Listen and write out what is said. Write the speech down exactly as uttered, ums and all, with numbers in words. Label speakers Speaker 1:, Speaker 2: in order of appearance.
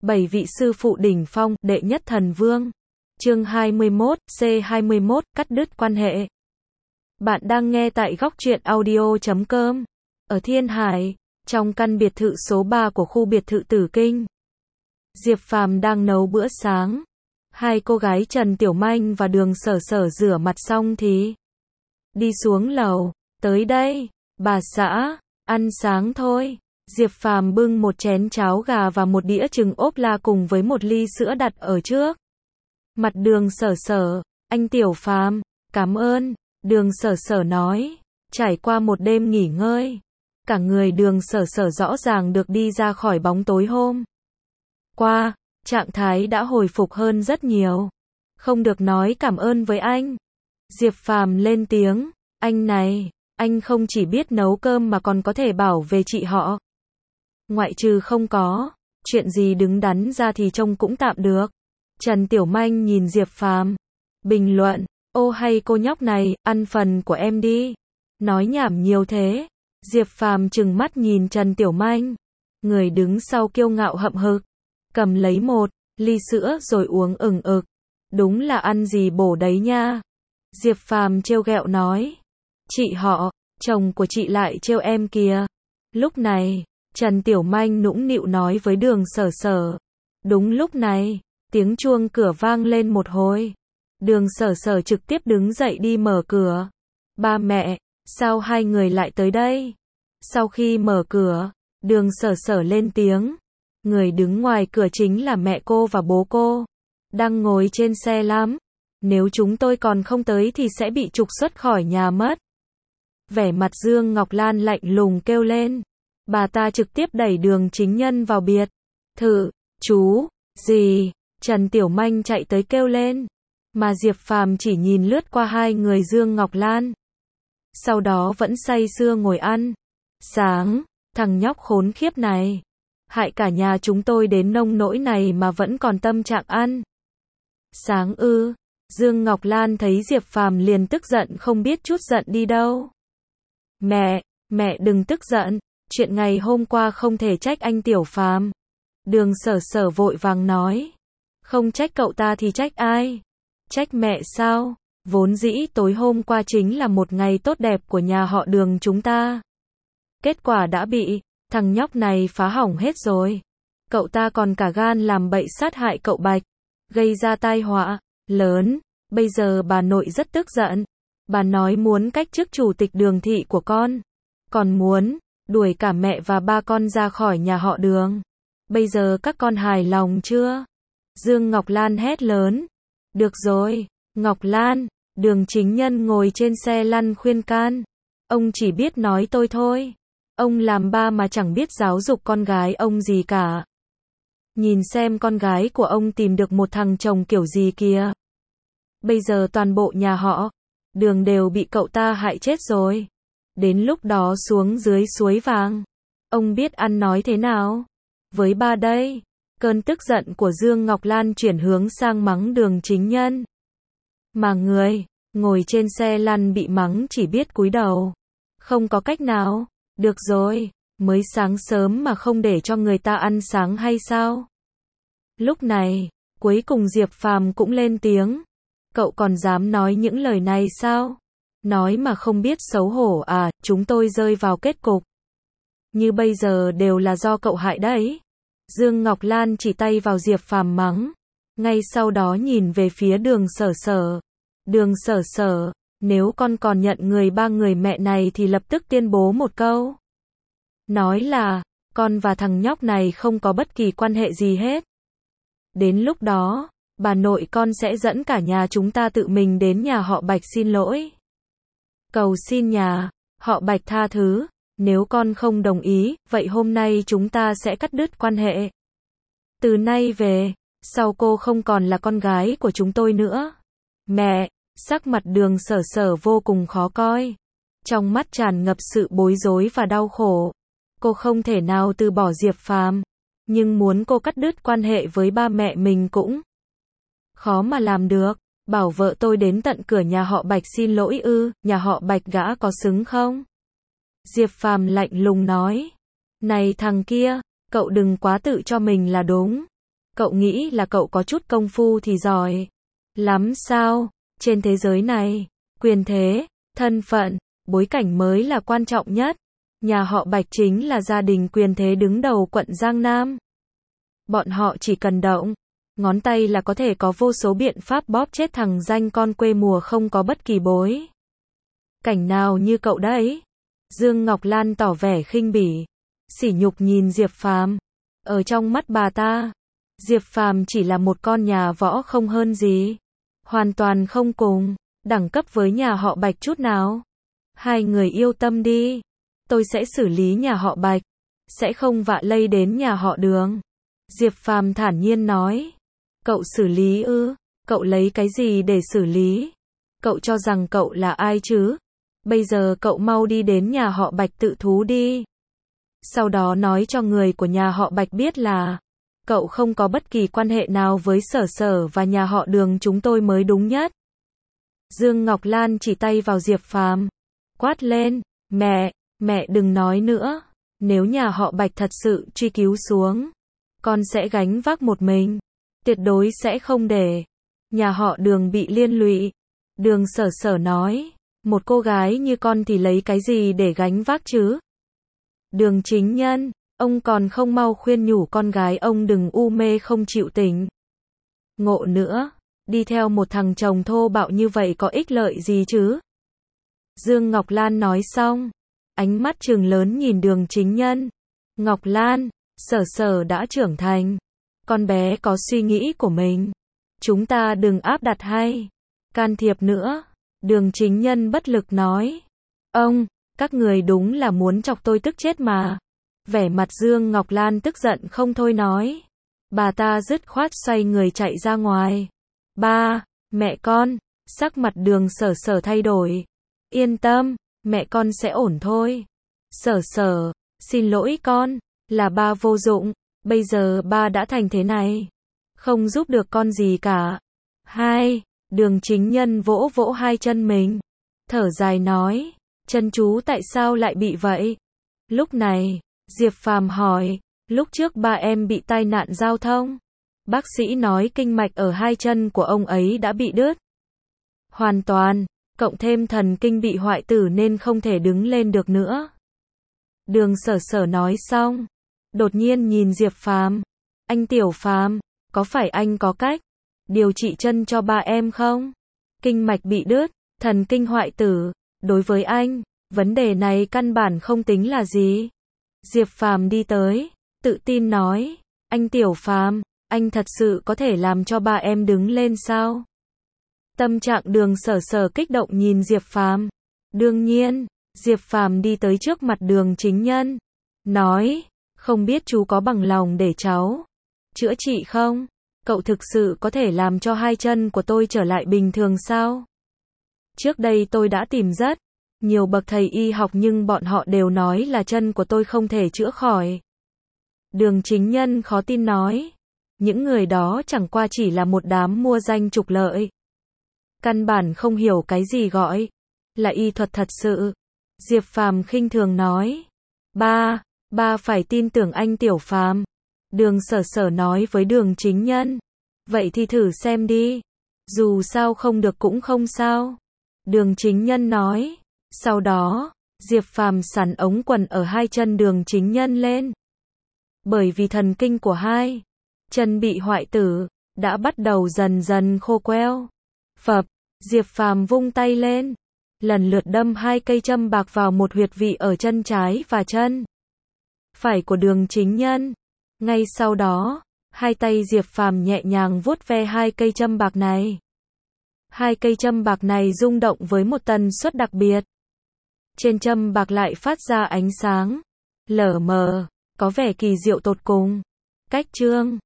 Speaker 1: Bảy vị sư phụ đỉnh phong, đệ nhất thần vương. Chương hai mươi mốt, C hai mươi mốt, cắt đứt quan hệ. Bạn đang nghe tại góc truyện audio chấm com. Ở Thiên Hải, trong căn biệt thự số ba của khu biệt thự Tử Kinh. Diệp Phàm đang nấu bữa sáng. Hai cô gái Trần Tiểu Manh và Đường Sở Sở rửa mặt xong thì đi xuống lầu. Tới đây, bà xã, ăn sáng thôi. Diệp Phàm bưng một chén cháo gà và một đĩa trứng ốp la cùng với một ly sữa đặt ở trước mặt Đường Sở Sở. Anh Tiểu Phàm, cảm ơn. Đường Sở Sở nói. Trải qua một đêm nghỉ ngơi, cả người Đường Sở Sở rõ ràng được đi ra khỏi bóng tối hôm qua, trạng thái đã hồi phục hơn rất nhiều. Không được nói cảm ơn với anh. Diệp Phàm lên tiếng, anh này, anh không chỉ biết nấu cơm mà còn có thể bảo vệ chị họ. Ngoại trừ không có chuyện gì đứng đắn ra thì trông cũng tạm được. Trần Tiểu Manh nhìn Diệp Phàm, bình luận, ô hay cô nhóc này, ăn phần của em đi. Nói nhảm nhiều thế. Diệp Phàm trừng mắt nhìn Trần Tiểu Manh. Người đứng sau kiêu ngạo hậm hực, cầm lấy một ly sữa rồi uống ừng ực. Đúng là ăn gì bổ đấy nha. Diệp Phàm trêu ghẹo nói. Chị họ, chồng của chị lại trêu em kìa. Lúc này, Trần Tiểu Manh nũng nịu nói với Đường Sở Sở. Đúng lúc này, tiếng chuông cửa vang lên một hồi. Đường Sở Sở trực tiếp đứng dậy đi mở cửa. Ba mẹ, sao hai người lại tới đây? Sau khi mở cửa, Đường Sở Sở lên tiếng. Người đứng ngoài cửa chính là mẹ cô và bố cô. Đang ngồi trên xe lắm. Nếu chúng tôi còn không tới thì sẽ bị trục xuất khỏi nhà mất. Vẻ mặt Dương Ngọc Lan lạnh lùng kêu lên. Bà ta trực tiếp đẩy Đường Chính Nhân vào biệt thự. Chú, gì? Trần Tiểu Manh chạy tới kêu lên. Mà Diệp Phàm chỉ nhìn lướt qua hai người Dương Ngọc Lan. Sau đó vẫn say sưa ngồi ăn. Sáng, thằng nhóc khốn khiếp này. Hại cả nhà chúng tôi đến nông nỗi này mà vẫn còn tâm trạng ăn. Sáng ư. Dương Ngọc Lan thấy Diệp Phàm liền tức giận không biết chút giận đi đâu. Mẹ, mẹ đừng tức giận. Chuyện ngày hôm qua không thể trách anh Tiểu Phàm. Đường Sở Sở vội vàng nói. Không trách cậu ta thì trách ai? Trách mẹ sao? Vốn dĩ tối hôm qua chính là một ngày tốt đẹp của nhà họ Đường chúng ta. Kết quả đã bị thằng nhóc này phá hỏng hết rồi. Cậu ta còn cả gan làm bậy sát hại cậu Bạch, gây ra tai họa lớn. Bây giờ bà nội rất tức giận. Bà nói muốn cách chức chủ tịch Đường thị của con. Còn muốn đuổi cả mẹ và ba con ra khỏi nhà họ Đường. Bây giờ các con hài lòng chưa? Dương Ngọc Lan hét lớn. Được rồi, Ngọc Lan. Đường Chính Nhân ngồi trên xe lăn khuyên can. Ông chỉ biết nói tôi thôi. Ông làm ba mà chẳng biết giáo dục con gái ông gì cả. Nhìn xem con gái của ông tìm được một thằng chồng kiểu gì kìa. Bây giờ toàn bộ nhà họ Đường đều bị cậu ta hại chết rồi. Đến lúc đó xuống dưới suối vàng, ông biết ăn nói thế nào? Với ba đây. Cơn tức giận của Dương Ngọc Lan chuyển hướng sang mắng Đường Chính Nhân. Mà người ngồi trên xe lăn bị mắng chỉ biết cúi đầu. Không có cách nào. Được rồi, mới sáng sớm mà không để cho người ta ăn sáng hay sao? Lúc này, cuối cùng Diệp Phàm cũng lên tiếng. Cậu còn dám nói những lời này sao? Nói mà không biết xấu hổ à, chúng tôi rơi vào kết cục như bây giờ đều là do cậu hại đấy. Dương Ngọc Lan chỉ tay vào Diệp Phàm mắng. Ngay sau đó nhìn về phía Đường Sở Sở. Đường Sở Sở, nếu con còn nhận người ba người mẹ này thì lập tức tuyên bố một câu. Nói là, con và thằng nhóc này không có bất kỳ quan hệ gì hết. Đến lúc đó, bà nội con sẽ dẫn cả nhà chúng ta tự mình đến nhà họ Bạch xin lỗi. Cầu xin nhà họ Bạch tha thứ. Nếu con không đồng ý, vậy hôm nay chúng ta sẽ cắt đứt quan hệ. Từ nay về sau cô không còn là con gái của chúng tôi nữa. Mẹ, sắc mặt Đường Sở Sở vô cùng khó coi. Trong mắt tràn ngập sự bối rối và đau khổ. Cô không thể nào từ bỏ Diệp Phàm, nhưng muốn cô cắt đứt quan hệ với ba mẹ mình cũng khó mà làm được. Bảo vợ tôi đến tận cửa nhà họ Bạch xin lỗi ư? Nhà họ Bạch gã có xứng không? Diệp Phàm lạnh lùng nói. Này thằng kia, cậu đừng quá tự cho mình là đúng. Cậu nghĩ là cậu có chút công phu thì giỏi lắm sao? Trên thế giới này, quyền thế, thân phận, bối cảnh mới là quan trọng nhất. Nhà họ Bạch chính là gia đình quyền thế đứng đầu quận Giang Nam. Bọn họ chỉ cần động ngón tay là có thể có vô số biện pháp bóp chết thằng danh con quê mùa không có bất kỳ bối cảnh nào như cậu đấy. Dương Ngọc Lan tỏ vẻ khinh bỉ, sỉ nhục nhìn Diệp Phàm. Ở trong mắt bà ta, Diệp Phàm chỉ là một con nhà võ không hơn gì, hoàn toàn không cùng đẳng cấp với nhà họ Bạch chút nào. Hai người yêu tâm đi, tôi sẽ xử lý nhà họ Bạch, sẽ không vạ lây đến nhà họ Đường. Diệp Phàm thản nhiên nói. Cậu xử lý ư? Cậu lấy cái gì để xử lý? Cậu cho rằng cậu là ai chứ? Bây giờ cậu mau đi đến nhà họ Bạch tự thú đi. Sau đó nói cho người của nhà họ Bạch biết là cậu không có bất kỳ quan hệ nào với Sở Sở và nhà họ Đường chúng tôi mới đúng nhất. Dương Ngọc Lan chỉ tay vào Diệp Phàm, quát lên, mẹ, mẹ đừng nói nữa. Nếu nhà họ Bạch thật sự truy cứu xuống, con sẽ gánh vác một mình. Tuyệt đối sẽ không để nhà họ Đường bị liên lụy. Đường Sở Sở nói, một cô gái như con thì lấy cái gì để gánh vác chứ? Đường Chính Nhân, ông còn không mau khuyên nhủ con gái ông đừng u mê không chịu tỉnh ngộ nữa, đi theo một thằng chồng thô bạo như vậy có ích lợi gì chứ? Dương Ngọc Lan nói xong, ánh mắt trừng lớn nhìn Đường Chính Nhân. Ngọc Lan, Sở Sở đã trưởng thành, con bé có suy nghĩ của mình, chúng ta đừng áp đặt hay can thiệp nữa. Đường Chính Nhân bất lực nói. Ông, các người đúng là muốn chọc tôi tức chết mà. Vẻ mặt Dương Ngọc Lan tức giận không thôi nói. Bà ta dứt khoát xoay người chạy ra ngoài. Ba, mẹ con, sắc mặt Đường Sở Sở thay đổi. Yên tâm, mẹ con sẽ ổn thôi. Sở Sở, xin lỗi con, là ba vô dụng, bây giờ ba đã thành thế này, không giúp được con gì cả. Hai, Đường Chính Nhân vỗ vỗ hai chân mình, thở dài nói, chân chú tại sao lại bị vậy? Lúc này, Diệp Phàm hỏi, lúc trước ba em bị tai nạn giao thông, bác sĩ nói kinh mạch ở hai chân của ông ấy đã bị đứt hoàn toàn, cộng thêm thần kinh bị hoại tử nên không thể đứng lên được nữa. Đường Sở Sở nói xong, đột nhiên nhìn Diệp Phàm, anh Tiểu Phàm, có phải anh có cách điều trị chân cho ba em không? Kinh mạch bị đứt, thần kinh hoại tử, đối với anh, vấn đề này căn bản không tính là gì. Diệp Phàm đi tới, tự tin nói, anh Tiểu Phàm, anh thật sự có thể làm cho ba em đứng lên sao? Tâm trạng Đường Sở Sở kích động nhìn Diệp Phàm. Đương nhiên, Diệp Phàm đi tới trước mặt Đường Chính Nhân, nói, không biết chú có bằng lòng để cháu chữa trị không? Cậu thực sự có thể làm cho hai chân của tôi trở lại bình thường sao? Trước đây tôi đã tìm rất nhiều bậc thầy y học nhưng bọn họ đều nói là chân của tôi không thể chữa khỏi. Đường Chính Nhân khó tin nói, những người đó chẳng qua chỉ là một đám mua danh trục lợi, căn bản không hiểu cái gì gọi là y thuật thật sự. Diệp Phàm khinh thường nói, ba, ba phải tin tưởng anh Tiểu Phàm. Đường Sở Sở nói với Đường Chính Nhân, vậy thì thử xem đi, dù sao không được cũng không sao. Đường Chính Nhân nói, sau đó, Diệp Phàm sắn ống quần ở hai chân Đường Chính Nhân lên. Bởi vì thần kinh của hai chân bị hoại tử, đã bắt đầu dần dần khô queo. Phập, Diệp Phàm vung tay lên, lần lượt đâm hai cây châm bạc vào một huyệt vị ở chân trái và chân phải của Đường Chính Nhân. Ngay sau đó, hai tay Diệp Phàm nhẹ nhàng vuốt ve hai cây châm bạc này. Hai cây châm bạc này rung động với một tần suất đặc biệt. Trên châm bạc lại phát ra ánh sáng lờ mờ, có vẻ kỳ diệu tột cùng. Cách chương